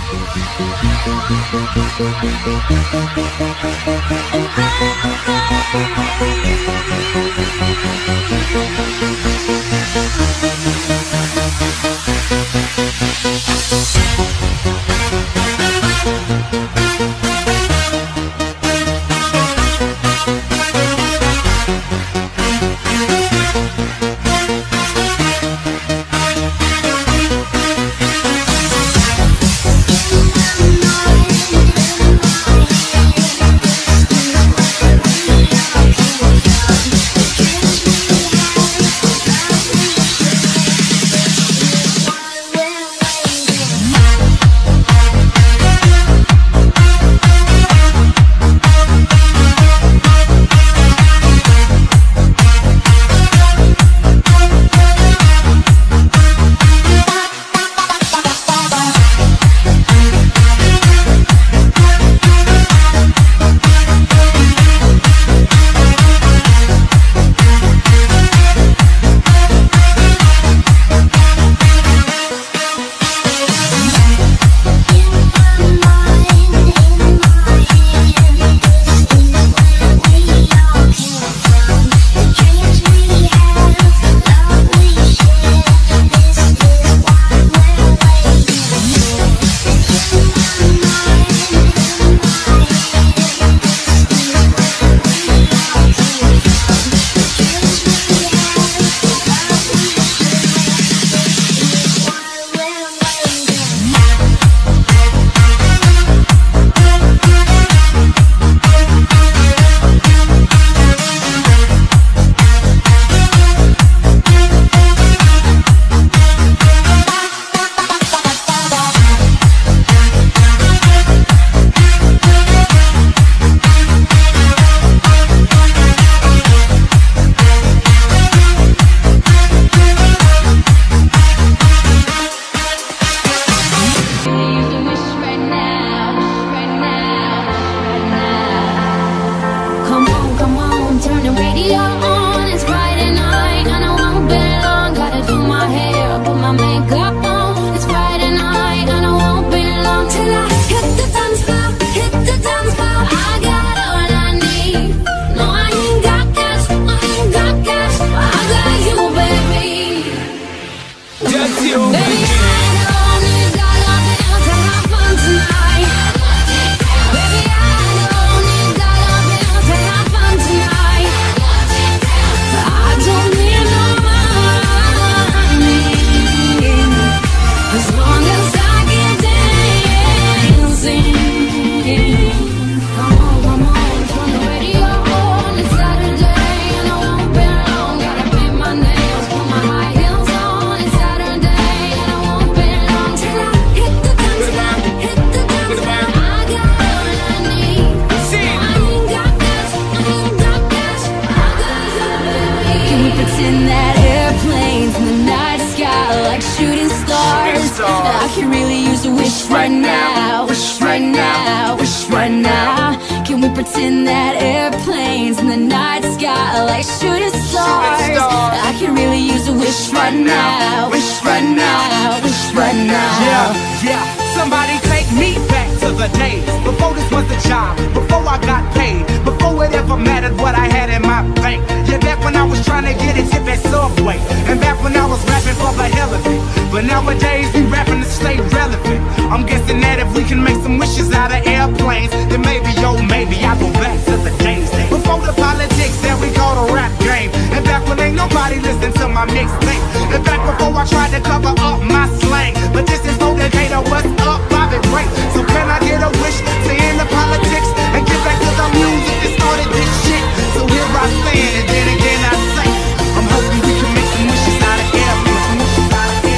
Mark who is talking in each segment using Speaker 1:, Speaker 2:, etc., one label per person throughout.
Speaker 1: I can really use a wish right now. Wish right now. Wish right now. Can we pretend that airplanes in the night sky like shooting stars? I can really use a wish right now. Wish right now. Wish right now.
Speaker 2: Yeah. Somebody take me back to the days before this was a job, before I got paid, before it ever mattered what I had in my bank. Yeah, back when I was trying to get a tip at Subway, and back when I was rapping for the hell of it. But nowadays we rapping to stay relevant. I'm guessing that if we can make some wishes out of airplanes, then maybe, oh maybe I'll go back to the days before the politics that we call the rap game, and back when ain't nobody listened to my mixtape, and back before I tried to cover up my slang. But this is no Decatur, what's up, Bobby Ray? So can I get a wish to end the politics and get back to the music that started this shit? So here I stand, and then again I say, I'm hoping we can make some wishes out of airplanes, wishes out of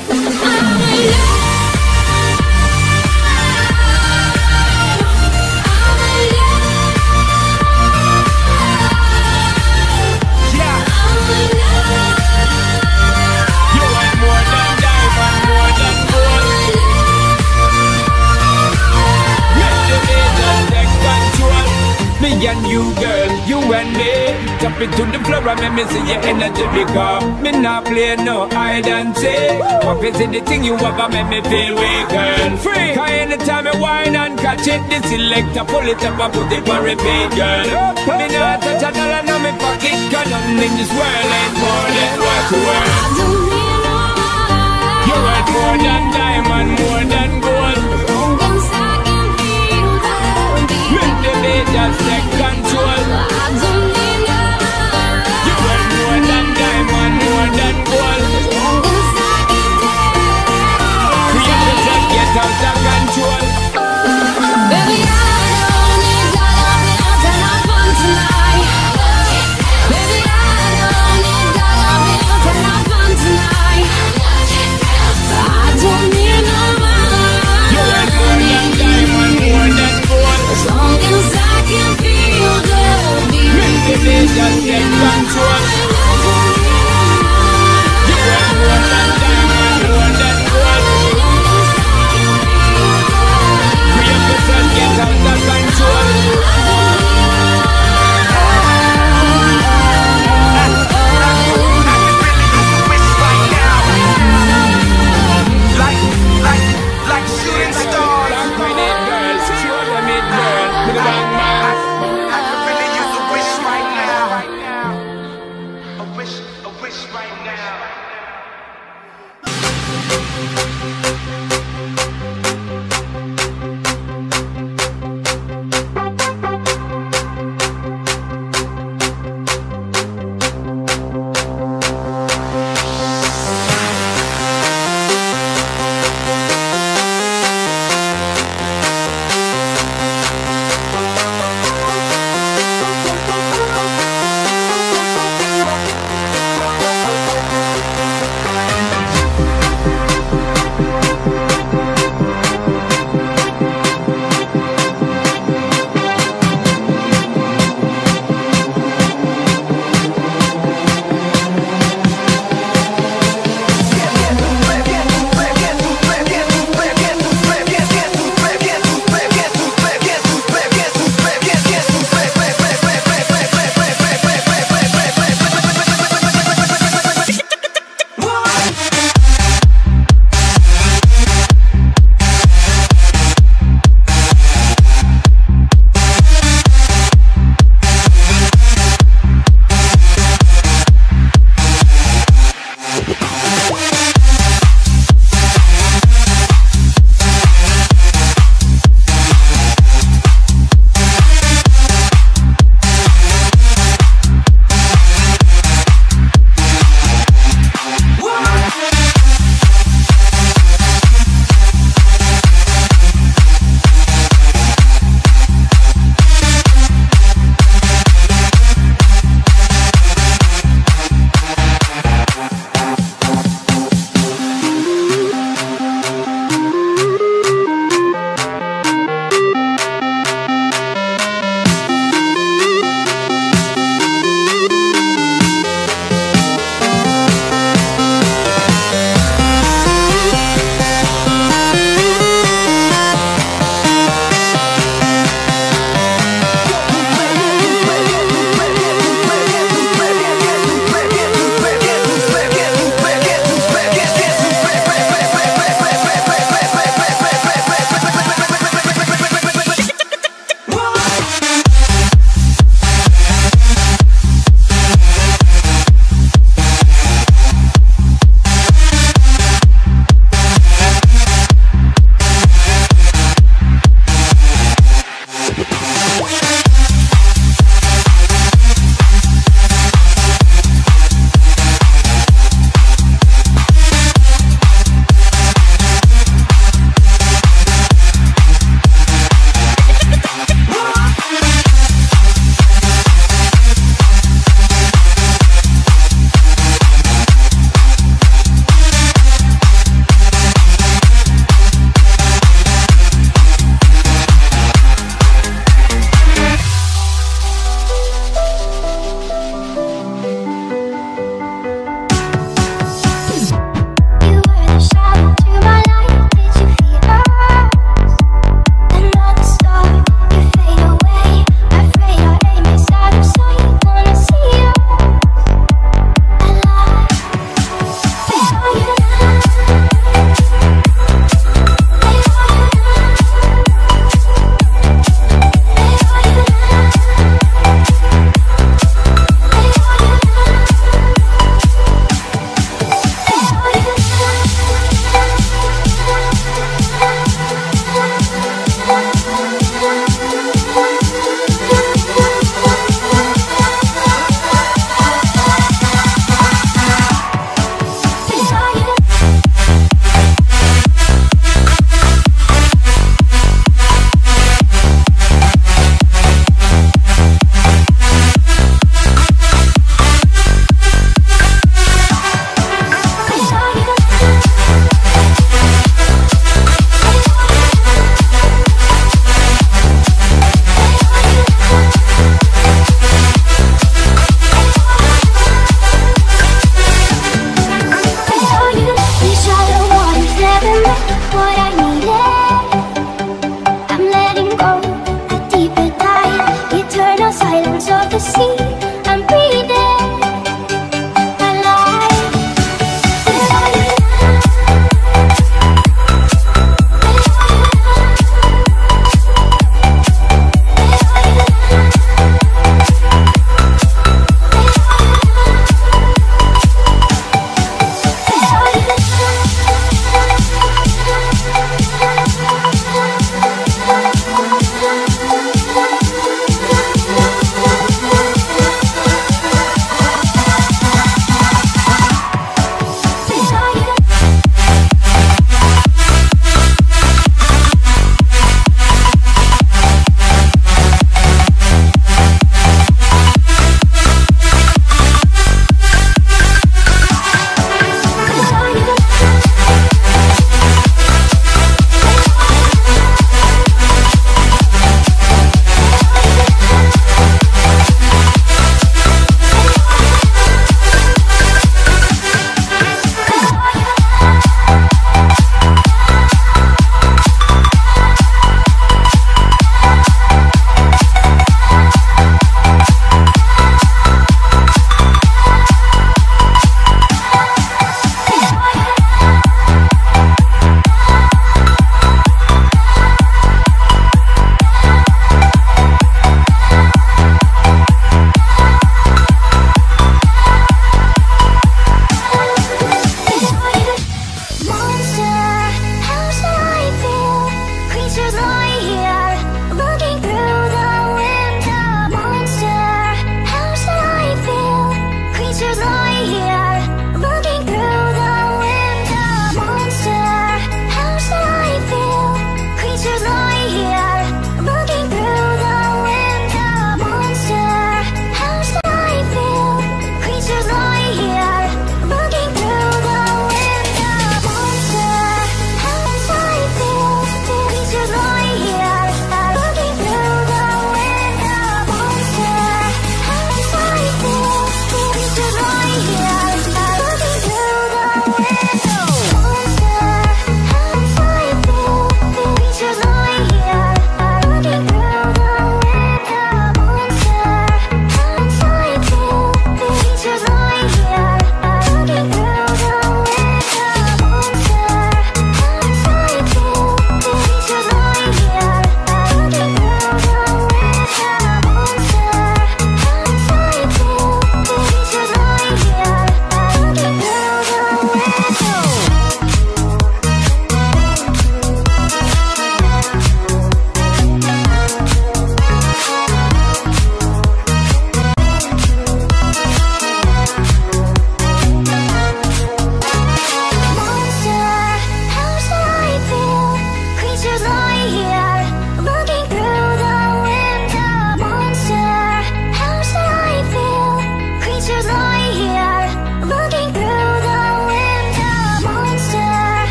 Speaker 2: airplanes.
Speaker 3: Me and you, girl, you and me. Tap it to the floor and make me see your energy because me not play no hide and seek. What is it the thing you have and make me feel weak and free? Cause anytime I whine and catch it, the selector pull it up and put it on repeat, girl. Me not touch a dollar in my pocket, cause nothing in this world ain't more than what you worth.
Speaker 1: I don't need no money.
Speaker 3: You're worth more than diamond, more than gold.
Speaker 1: As long as I can feel the beat.
Speaker 3: Make the beat just take control.
Speaker 1: I don't need no money.
Speaker 3: You're worth more than diamond, more than gold.
Speaker 1: As long as I can dance.
Speaker 3: Create yourself, get out of control.
Speaker 1: Baby, I don't need dollar bills to have fun tonight. Baby, I don't need dollar bills to have fun tonight. I don't need no money.
Speaker 3: You're worth more than diamond, more than gold.
Speaker 1: As long as I can feel the beat.
Speaker 3: Make the beat just take control. You're worth more than diamond, more than gold.
Speaker 4: to see I'm breathing alive.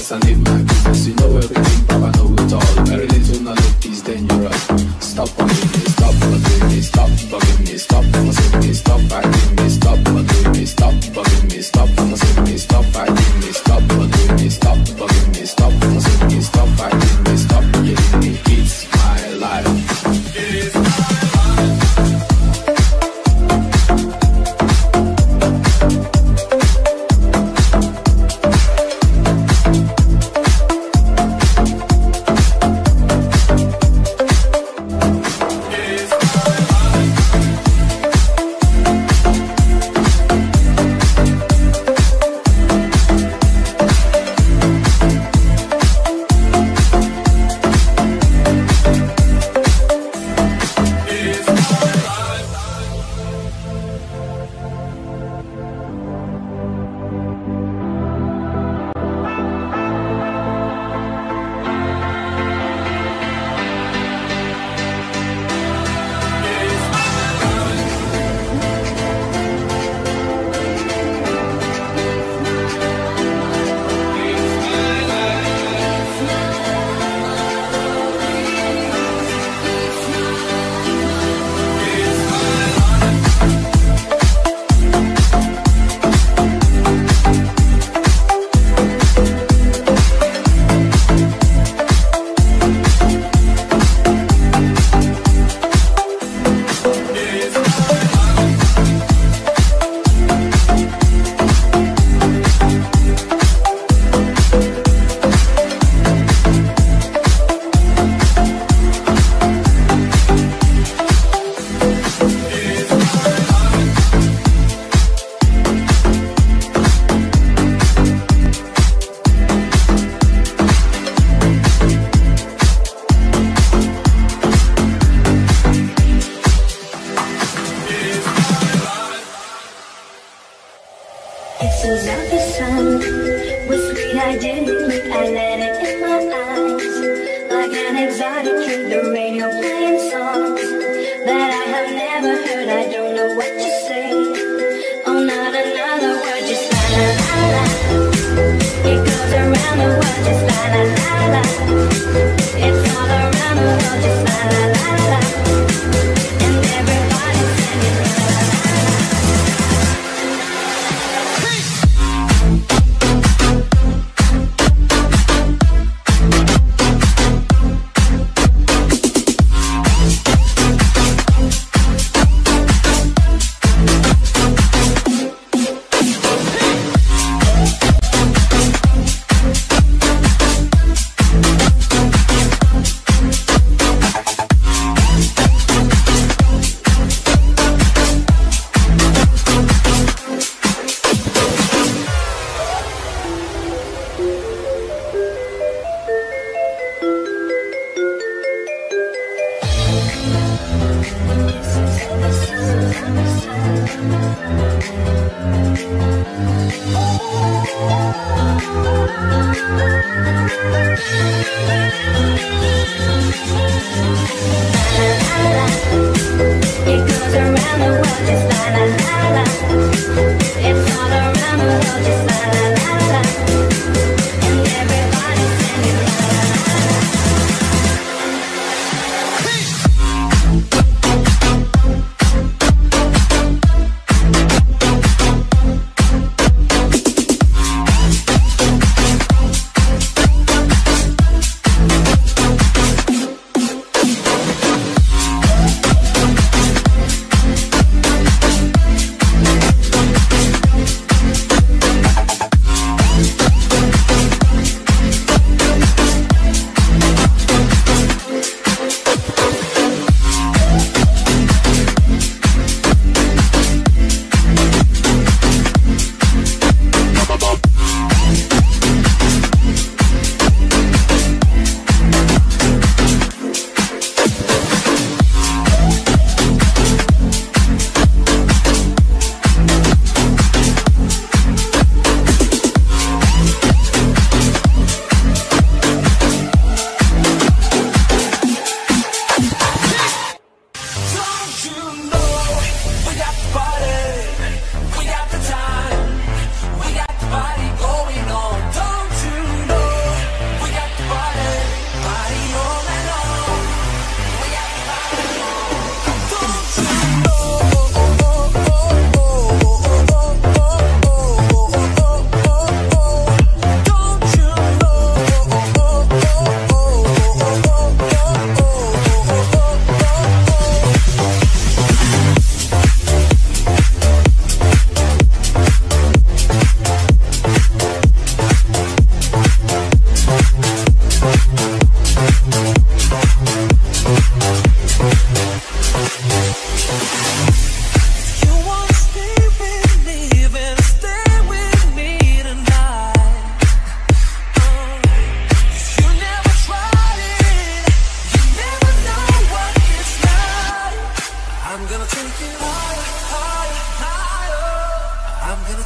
Speaker 5: business and in my business. You know everything, Papa know it all. Very little knowledge is dangerous. Stop bugging me, stop bugging me, stop bugging me, stop fussing me, stop fighting me, stop bugging me, stop bugging me, stop fussing me, stop fighting me, stop bugging me, stop bugging me, stop fussing me, stop fighting me, stop killing me. It's my life. It's my life.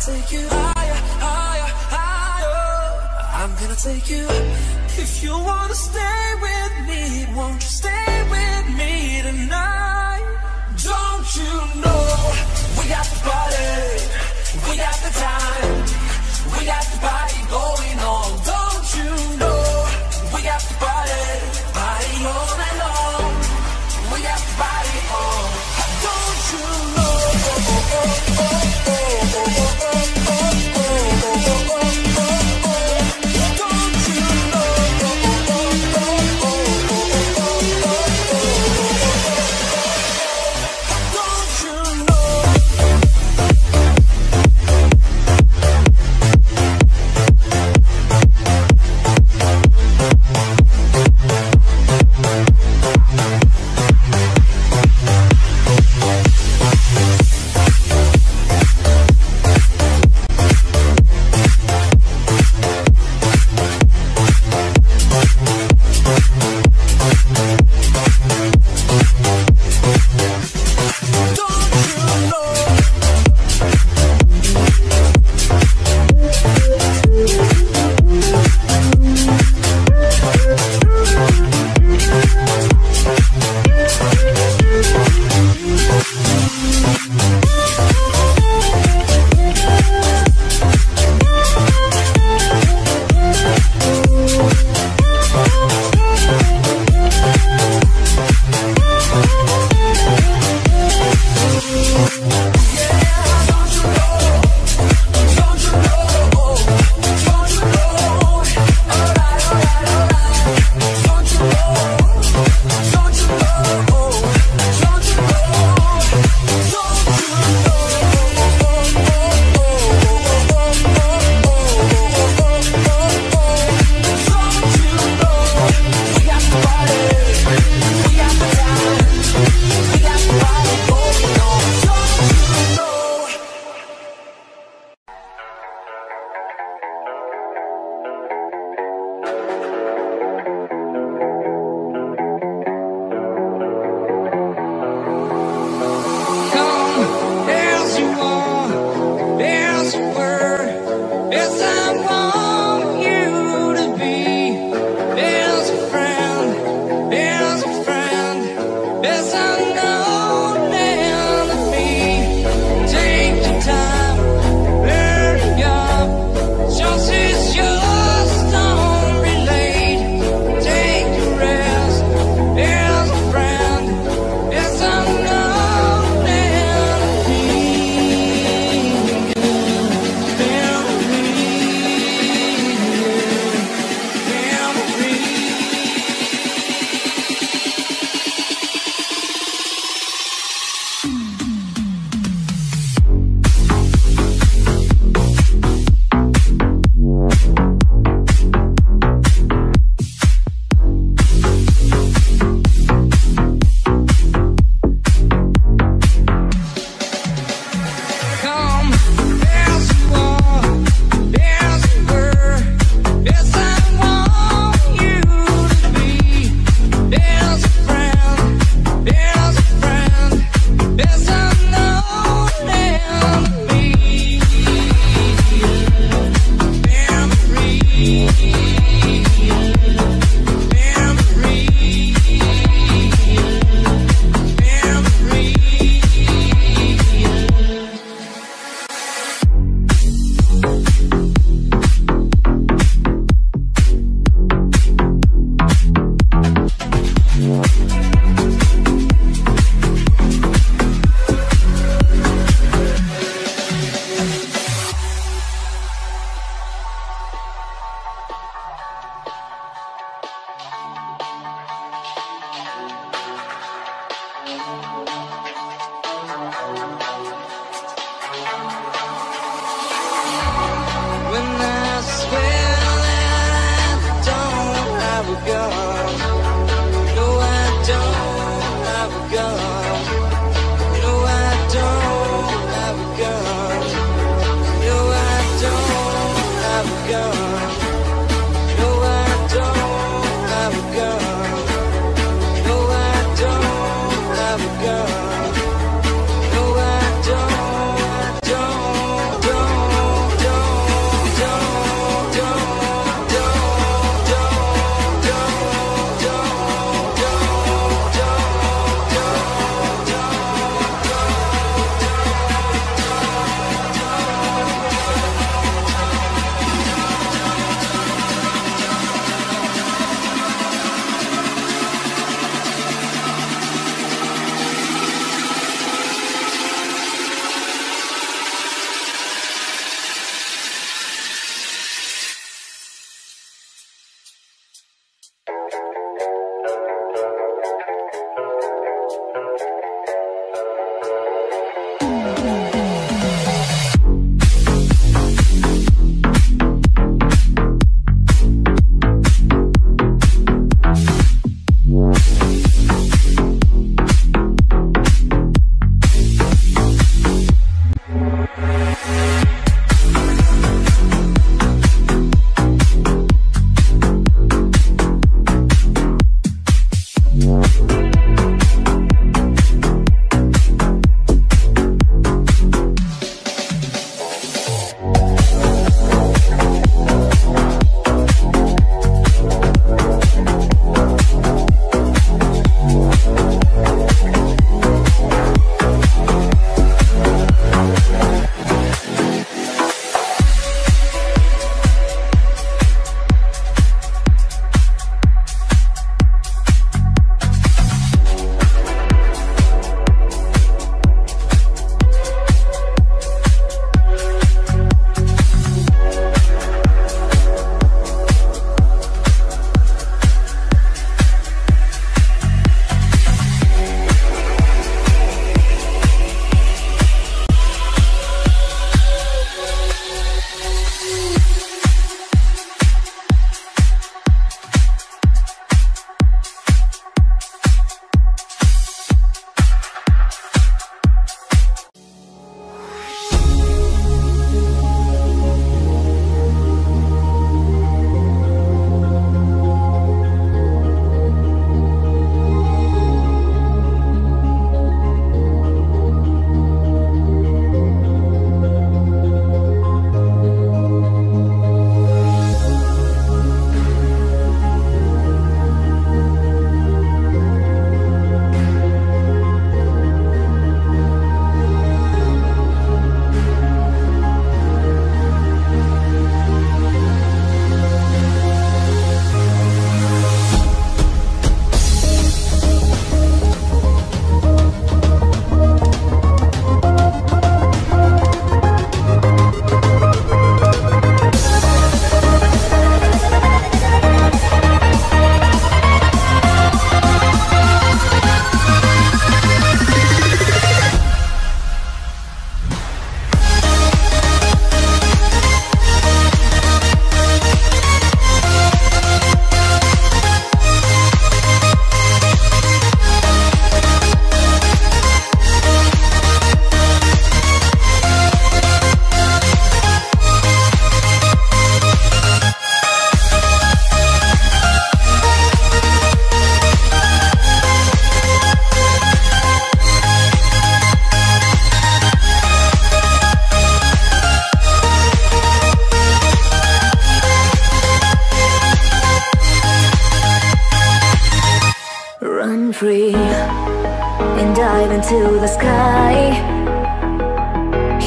Speaker 6: take you higher, higher, higher. I'm gonna take you up. If you wanna stay with me, won't you stay with me tonight? Don't you know we got the party, we got the time, we got the party going on. Don't you know we got the party, party all night long. We got the party on. Don't you know?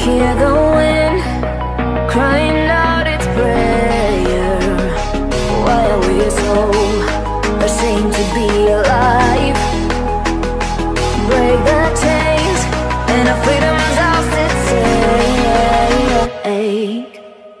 Speaker 1: Hear the wind crying out its prayer. Why are we so ashamed to be alive? Break the chains and our freedom's ours to take.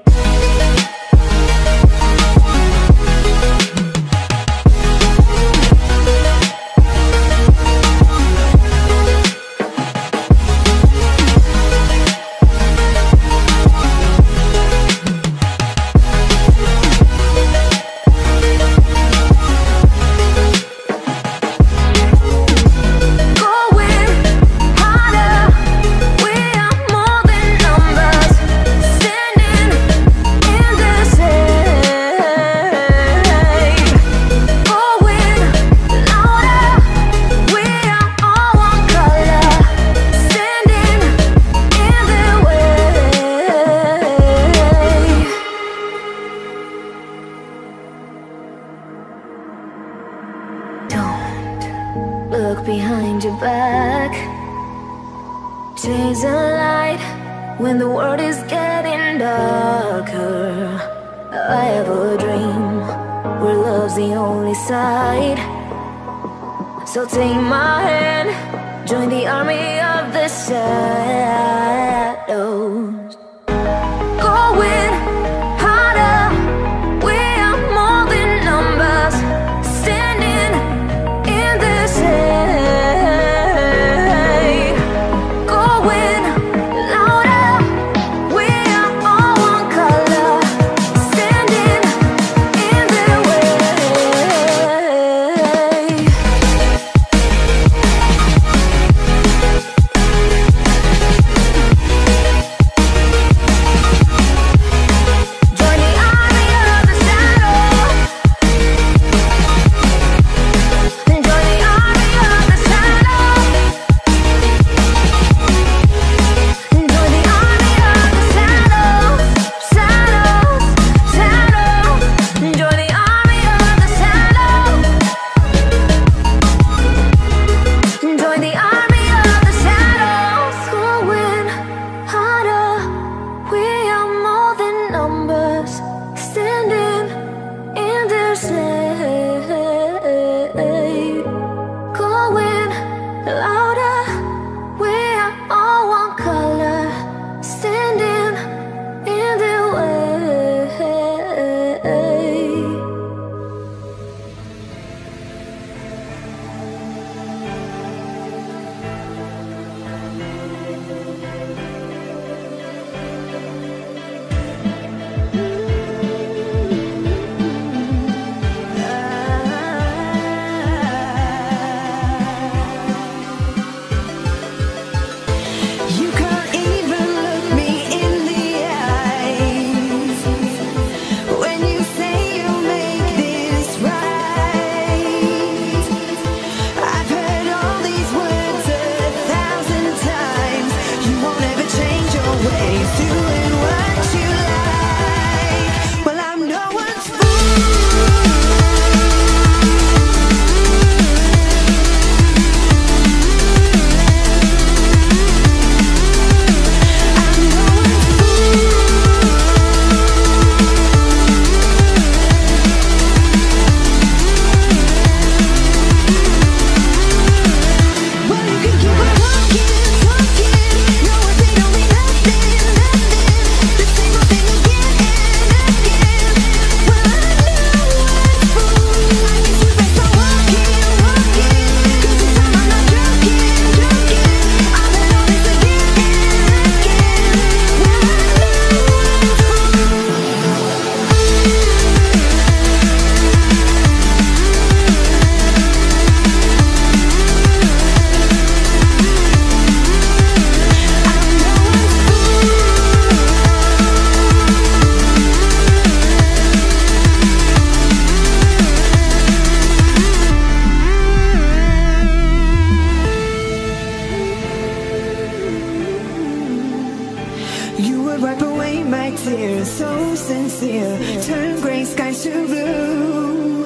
Speaker 1: Look behind your back. Chase a light when the world is getting darker. I have a dream where love's the only side. So take my hand, join the army of the shadows. Going harder, we are more than numbers. Standing in the shade. Going louder, we are all one color. Standing in the way. Join the army of the shadow. Join the army of the shadow. Join the army of the shadows, shadows, shadows. Join the army of the shadows. Join the army of the shadows. Going harder, we are more than numbers. Standing in their shade. Going louder, we are all one color. Standing in their way. You can't even look me in the eyes when you say you'll make this right. I've heard all these words 1,000 times. You won't ever change your ways, doing what you like. Well, I'm no one's fool. Well, you can keep on talking, talking. No one say don't mean nothing, nothing. The same old thing again and again. Well, I'm no one's fool. I guess you best start walking, walking. 'Cause this time I'm not joking, joking. I've heard all this again and again. Well, I'm no one's You would wipe away my tears, so sincere. Turn gray skies to blue.